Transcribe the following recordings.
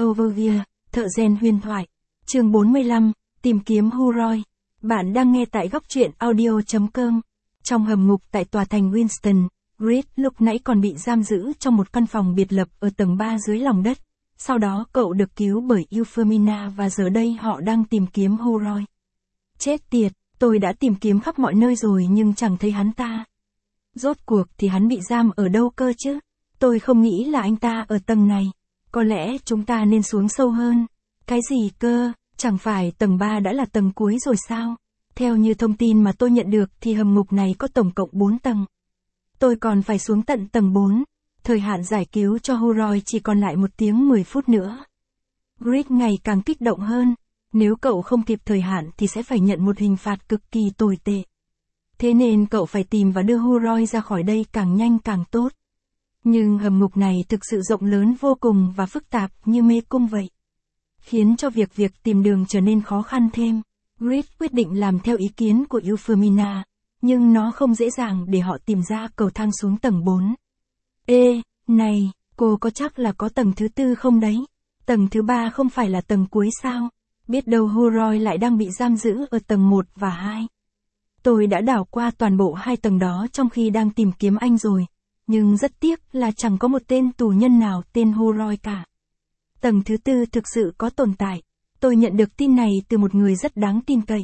Overview, thợ rèn huyền thoại. Chương 45, tìm kiếm Huroi. Bạn đang nghe tại góc truyện audio.com. Trong hầm ngục tại tòa thành Winston, Reed lúc nãy còn bị giam giữ trong một căn phòng biệt lập ở tầng 3 dưới lòng đất. Sau đó cậu được cứu bởi Euphemina và giờ đây họ đang tìm kiếm Huroi. Chết tiệt, tôi đã tìm kiếm khắp mọi nơi rồi nhưng chẳng thấy hắn ta. Rốt cuộc thì hắn bị giam ở đâu cơ chứ? Tôi không nghĩ là anh ta ở tầng này. Có lẽ chúng ta nên xuống sâu hơn. Cái gì cơ? Chẳng phải tầng 3 đã là tầng cuối rồi sao? Theo như thông tin mà tôi nhận được thì hầm ngục này có tổng cộng 4 tầng. Tôi còn phải xuống tận tầng 4. Thời hạn giải cứu cho Huroi chỉ còn lại 1 tiếng 10 phút nữa. Reed ngày càng kích động hơn. Nếu cậu không kịp thời hạn thì sẽ phải nhận một hình phạt cực kỳ tồi tệ. Thế nên cậu phải tìm và đưa Huroi ra khỏi đây càng nhanh càng tốt. Nhưng hầm ngục này thực sự rộng lớn vô cùng và phức tạp như mê cung vậy. Khiến cho việc tìm đường trở nên khó khăn thêm. Reed quyết định làm theo ý kiến của Euphemina, nhưng nó không dễ dàng để họ tìm ra cầu thang xuống tầng 4. Ê, này, cô có chắc là có tầng thứ 4 không đấy? Tầng thứ 3 không phải là tầng cuối sao? Biết đâu Huroi lại đang bị giam giữ ở tầng 1 và 2. Tôi đã đảo qua toàn bộ 2 tầng đó trong khi đang tìm kiếm anh rồi. Nhưng rất tiếc là chẳng có một tên tù nhân nào tên Huroi cả. Tầng thứ 4 thực sự có tồn tại. Tôi nhận được tin này từ một người rất đáng tin cậy.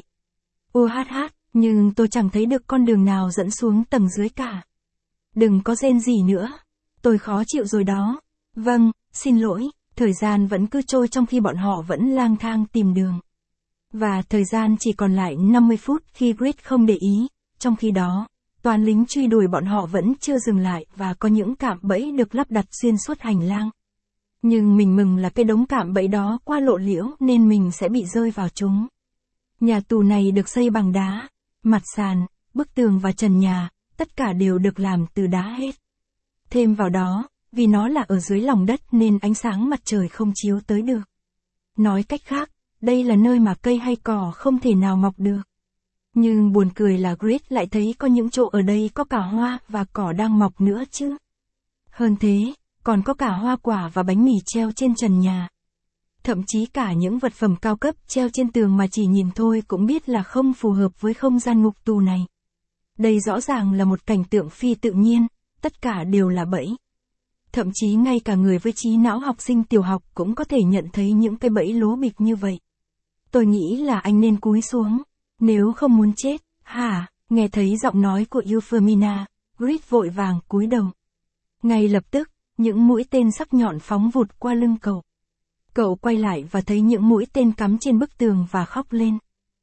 Nhưng tôi chẳng thấy được con đường nào dẫn xuống tầng dưới cả. Đừng có rên gì nữa. Tôi khó chịu rồi đó. Vâng, xin lỗi. Thời gian vẫn cứ trôi trong khi bọn họ vẫn lang thang tìm đường. Và thời gian chỉ còn lại 50 phút khi Reed không để ý. Trong khi đó, toàn lính truy đuổi bọn họ vẫn chưa dừng lại và có những cạm bẫy được lắp đặt xuyên suốt hành lang. Nhưng mình mừng là cái đống cạm bẫy đó qua lộ liễu nên mình sẽ bị rơi vào chúng. Nhà tù này được xây bằng đá, mặt sàn, bức tường và trần nhà, tất cả đều được làm từ đá hết. Thêm vào đó, vì nó là ở dưới lòng đất nên ánh sáng mặt trời không chiếu tới được. Nói cách khác, đây là nơi mà cây hay cỏ không thể nào mọc được. Nhưng buồn cười là Reed lại thấy có những chỗ ở đây có cả hoa và cỏ đang mọc nữa chứ. Hơn thế, còn có cả hoa quả và bánh mì treo trên trần nhà. Thậm chí cả những vật phẩm cao cấp treo trên tường mà chỉ nhìn thôi cũng biết là không phù hợp với không gian ngục tù này. Đây rõ ràng là một cảnh tượng phi tự nhiên, tất cả đều là bẫy. Thậm chí ngay cả người với trí não học sinh tiểu học cũng có thể nhận thấy những cái bẫy lố bịch như vậy. Tôi nghĩ là anh nên cúi xuống, nếu không muốn chết. Hả? Nghe thấy giọng nói của Euphemina, Reed vội vàng cúi đầu. Ngay lập tức, những mũi tên sắc nhọn phóng vụt qua lưng cậu. Cậu quay lại và thấy những mũi tên cắm trên bức tường và khóc lên.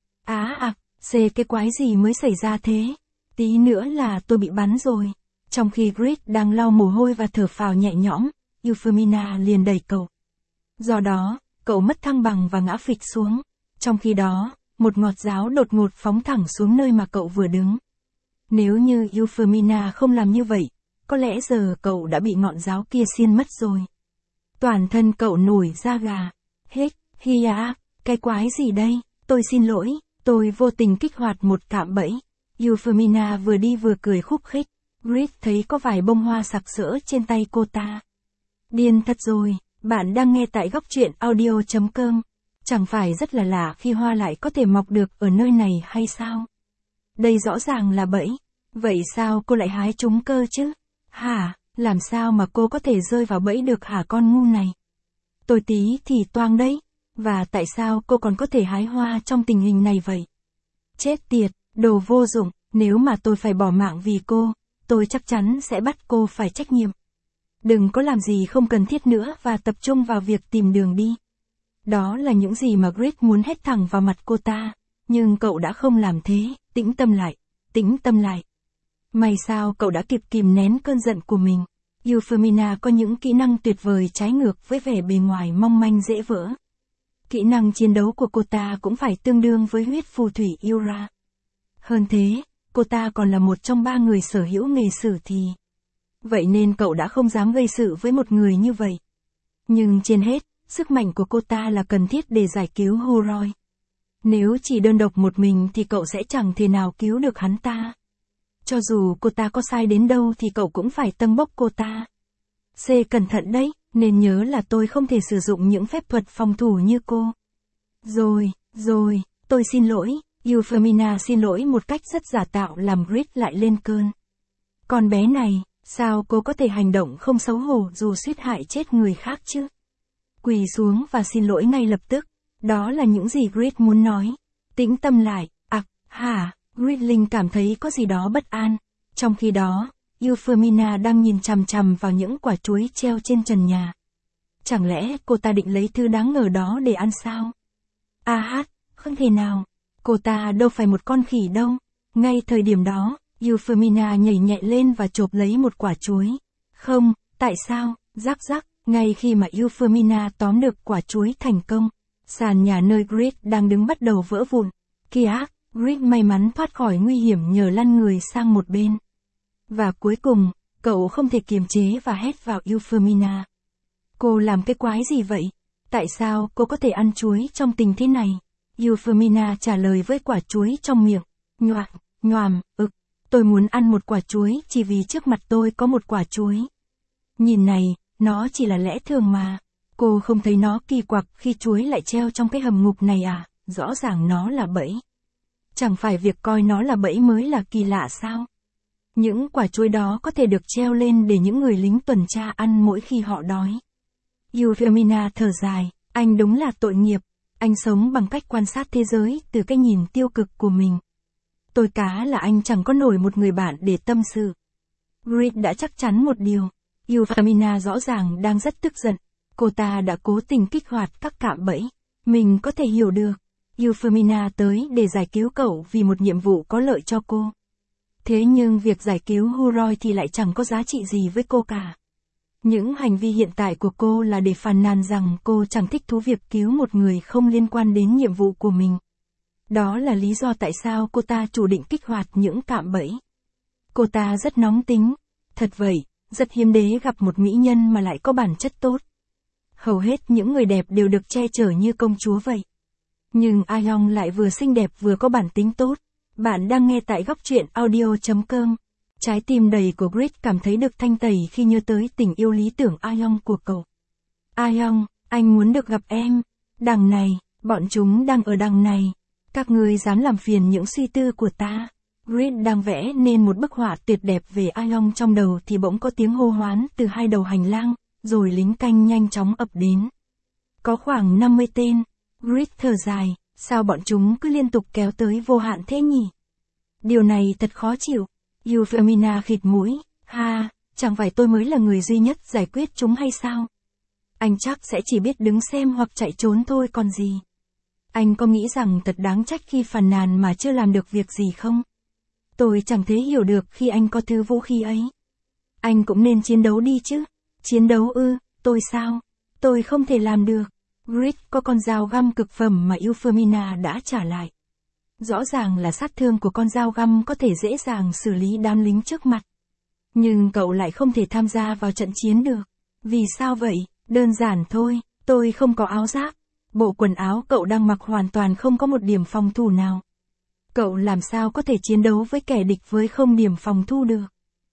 Cái quái gì mới xảy ra thế? Tí nữa là tôi bị bắn rồi. Trong khi Reed đang lau mồ hôi và thở phào nhẹ nhõm, Euphemina liền đẩy cậu. Do đó, cậu mất thăng bằng và ngã phịch xuống. Trong khi đó, một ngọt giáo đột ngột phóng thẳng xuống nơi mà cậu vừa đứng. Nếu như Euphemina không làm như vậy, có lẽ giờ cậu đã bị ngọn giáo kia xiên mất rồi. Toàn thân cậu nổi da gà. Cái quái gì đây? Tôi xin lỗi, tôi vô tình kích hoạt một cạm bẫy. Euphemina vừa đi vừa cười khúc khích. Reed thấy có vài bông hoa sặc sỡ trên tay cô ta. Điên thật rồi, bạn đang nghe tại góc truyện audio.com. Chẳng phải rất là lạ khi hoa lại có thể mọc được ở nơi này hay sao? Đây rõ ràng là bẫy. Vậy sao cô lại hái chúng cơ chứ? Hả? Làm sao mà cô có thể rơi vào bẫy được hả con ngu này? Tôi tí thì toang đấy. Và tại sao cô còn có thể hái hoa trong tình hình này vậy? Chết tiệt, đồ vô dụng, nếu mà tôi phải bỏ mạng vì cô, tôi chắc chắn sẽ bắt cô phải trách nhiệm. Đừng có làm gì không cần thiết nữa và tập trung vào việc tìm đường đi. Đó là những gì mà Reed muốn hét thẳng vào mặt cô ta, nhưng cậu đã không làm thế. Tĩnh tâm lại. May sao cậu đã kịp kìm nén cơn giận của mình. Euphemina có những kỹ năng tuyệt vời trái ngược với vẻ bề ngoài mong manh dễ vỡ. Kỹ năng chiến đấu của cô ta cũng phải tương đương với huyết phù thủy Ura. Hơn thế, cô ta còn là một trong 3 người sở hữu nghề sử thì. Vậy nên cậu đã không dám gây sự với một người như vậy. Nhưng trên hết, sức mạnh của cô ta là cần thiết để giải cứu Huroi. Nếu chỉ đơn độc một mình thì cậu sẽ chẳng thể nào cứu được hắn ta. Cho dù cô ta có sai đến đâu thì cậu cũng phải tâng bốc cô ta. C. Cẩn thận đấy, nên nhớ là tôi không thể sử dụng những phép thuật phòng thủ như cô. Rồi, tôi xin lỗi. Euphemina xin lỗi một cách rất giả tạo làm Grit lại lên cơn. Con bé này, sao cô có thể hành động không xấu hổ dù suýt hại chết người khác chứ? Quỳ xuống và xin lỗi ngay lập tức. Đó là những gì Grit muốn nói. Tĩnh tâm lại, Gritling cảm thấy có gì đó bất an. Trong khi đó, Euphemina đang nhìn chằm chằm vào những quả chuối treo trên trần nhà. Chẳng lẽ cô ta định lấy thứ đáng ngờ đó để ăn sao? Không thể nào. Cô ta đâu phải một con khỉ đâu. Ngay thời điểm đó, Euphemina nhảy nhẹ lên và chộp lấy một quả chuối. Không, tại sao? Rắc, ngay khi mà Euphemina tóm được quả chuối thành công, sàn nhà nơi Grit đang đứng bắt đầu vỡ vụn. Grit may mắn thoát khỏi nguy hiểm nhờ lăn người sang một bên. Và cuối cùng, cậu không thể kiềm chế và hét vào Euphemina. Cô làm cái quái gì vậy? Tại sao cô có thể ăn chuối trong tình thế này? Euphemina trả lời với quả chuối trong miệng. Nhoàm, tôi muốn ăn một quả chuối chỉ vì trước mặt tôi có một quả chuối. Nhìn này, nó chỉ là lẽ thường mà. Cô không thấy nó kỳ quặc khi chuối lại treo trong cái hầm ngục này à? Rõ ràng nó là bẫy. Chẳng phải việc coi nó là bẫy mới là kỳ lạ sao? Những quả chuối đó có thể được treo lên để những người lính tuần tra ăn mỗi khi họ đói. Euphemina thở dài, anh đúng là tội nghiệp. Anh sống bằng cách quan sát thế giới từ cái nhìn tiêu cực của mình. Tôi cá là anh chẳng có nổi một người bạn để tâm sự. Grit đã chắc chắn một điều. Euphemina rõ ràng đang rất tức giận. Cô ta đã cố tình kích hoạt các cạm bẫy. Mình có thể hiểu được. Euphemina tới để giải cứu cậu vì một nhiệm vụ có lợi cho cô. Thế nhưng việc giải cứu Huroy thì lại chẳng có giá trị gì với cô cả. Những hành vi hiện tại của cô là để phàn nàn rằng cô chẳng thích thú việc cứu một người không liên quan đến nhiệm vụ của mình. Đó là lý do tại sao cô ta chủ định kích hoạt những cạm bẫy. Cô ta rất nóng tính. Thật vậy, rất hiếm đế gặp một mỹ nhân mà lại có bản chất tốt. Hầu hết những người đẹp đều được che chở như công chúa vậy. Nhưng Ayoung lại vừa xinh đẹp vừa có bản tính tốt. Bạn đang nghe tại góc truyện audio.com. Trái tim đầy của Grit cảm thấy được thanh tẩy khi nhớ tới tình yêu lý tưởng Ayoung của cậu. Ayoung, anh muốn được gặp em. Đằng này, bọn chúng đang ở đằng này. Các ngươi dám làm phiền những suy tư của ta. Grit đang vẽ nên một bức họa tuyệt đẹp về Ayoung trong đầu thì bỗng có tiếng hô hoán từ hai đầu hành lang, rồi lính canh nhanh chóng ập đến. Có khoảng 50 tên. Grit thở dài, sao bọn chúng cứ liên tục kéo tới vô hạn thế nhỉ? Điều này thật khó chịu. Euphemina khịt mũi, chẳng phải tôi mới là người duy nhất giải quyết chúng hay sao? Anh chắc sẽ chỉ biết đứng xem hoặc chạy trốn thôi còn gì. Anh có nghĩ rằng thật đáng trách khi phàn nàn mà chưa làm được việc gì không? Tôi chẳng thể hiểu được khi anh có thứ vũ khí ấy. Anh cũng nên chiến đấu đi chứ. Chiến đấu ư, tôi sao? Tôi không thể làm được. Grit có con dao găm cực phẩm mà Euphemina đã trả lại. Rõ ràng là sát thương của con dao găm có thể dễ dàng xử lý đám lính trước mặt. Nhưng cậu lại không thể tham gia vào trận chiến được. Vì sao vậy? Đơn giản thôi, tôi không có áo giáp. Bộ quần áo cậu đang mặc hoàn toàn không có một điểm phòng thủ nào. Cậu làm sao có thể chiến đấu với kẻ địch với không điểm phòng thủ được?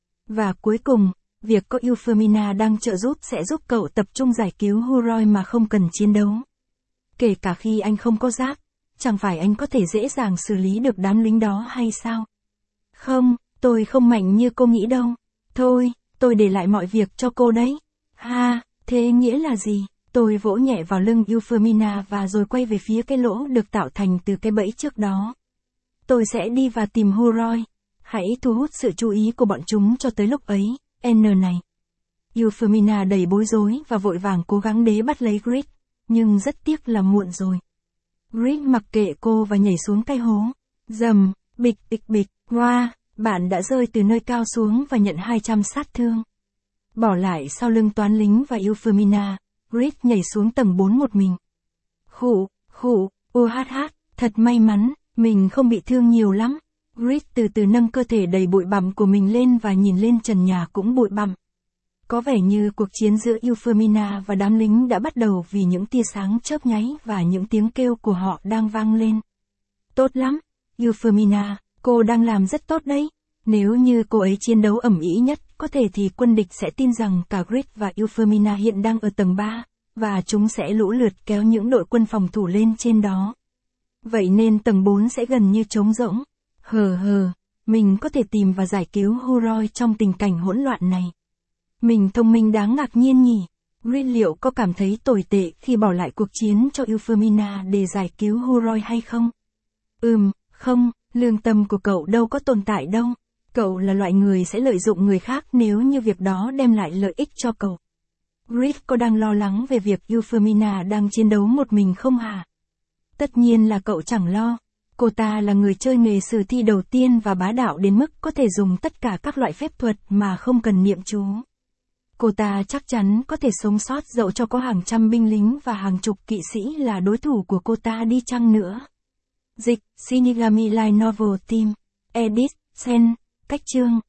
Và cuối cùng, việc có Euphemina đang trợ giúp sẽ giúp cậu tập trung giải cứu Huroy mà không cần chiến đấu. Kể cả khi anh không có giáp, chẳng phải anh có thể dễ dàng xử lý được đám lính đó hay sao? Không, tôi không mạnh như cô nghĩ đâu. Thôi, tôi để lại mọi việc cho cô đấy. Thế nghĩa là gì? Tôi vỗ nhẹ vào lưng Euphemina và rồi quay về phía cái lỗ được tạo thành từ cái bẫy trước đó. Tôi sẽ đi và tìm Huroy. Hãy thu hút sự chú ý của bọn chúng cho tới lúc ấy, N này. Euphemina đầy bối rối và vội vàng cố gắng đế bắt lấy Grit, nhưng rất tiếc là muộn rồi. Grit mặc kệ cô và nhảy xuống cái hố. Rầm, bịch, bạn đã rơi từ nơi cao xuống và nhận 200 sát thương. Bỏ lại sau lưng toán lính và Euphemina, Grit nhảy xuống tầng 4 một mình. Thật may mắn, mình không bị thương nhiều lắm. Grit từ từ nâng cơ thể đầy bụi bặm của mình lên và nhìn lên trần nhà cũng bụi bặm. Có vẻ như cuộc chiến giữa Euphemina và đám lính đã bắt đầu vì những tia sáng chớp nháy và những tiếng kêu của họ đang vang lên. Tốt lắm, Euphemina, cô đang làm rất tốt đấy. Nếu như cô ấy chiến đấu ầm ĩ nhất có thể thì quân địch sẽ tin rằng cả Grid và Euphemina hiện đang ở tầng 3, và chúng sẽ lũ lượt kéo những đội quân phòng thủ lên trên đó. Vậy nên tầng 4 sẽ gần như trống rỗng. Mình có thể tìm và giải cứu Huroi trong tình cảnh hỗn loạn này. Mình thông minh đáng ngạc nhiên nhỉ. Grid liệu có cảm thấy tồi tệ khi bỏ lại cuộc chiến cho Euphemina để giải cứu Huroi hay không? Không, lương tâm của cậu đâu có tồn tại đâu. Cậu là loại người sẽ lợi dụng người khác nếu như việc đó đem lại lợi ích cho cậu. Grid có đang lo lắng về việc Euphemina đang chiến đấu một mình không hả? Tất nhiên là cậu chẳng lo. Cô ta là người chơi nghề sử thi đầu tiên và bá đạo đến mức có thể dùng tất cả các loại phép thuật mà không cần niệm chú. Cô ta chắc chắn có thể sống sót dẫu cho có hàng trăm binh lính và hàng chục kỵ sĩ là đối thủ của cô ta đi chăng nữa. Dịch, Shinigami Light Novel Team, Edit, Sen, Cách chương.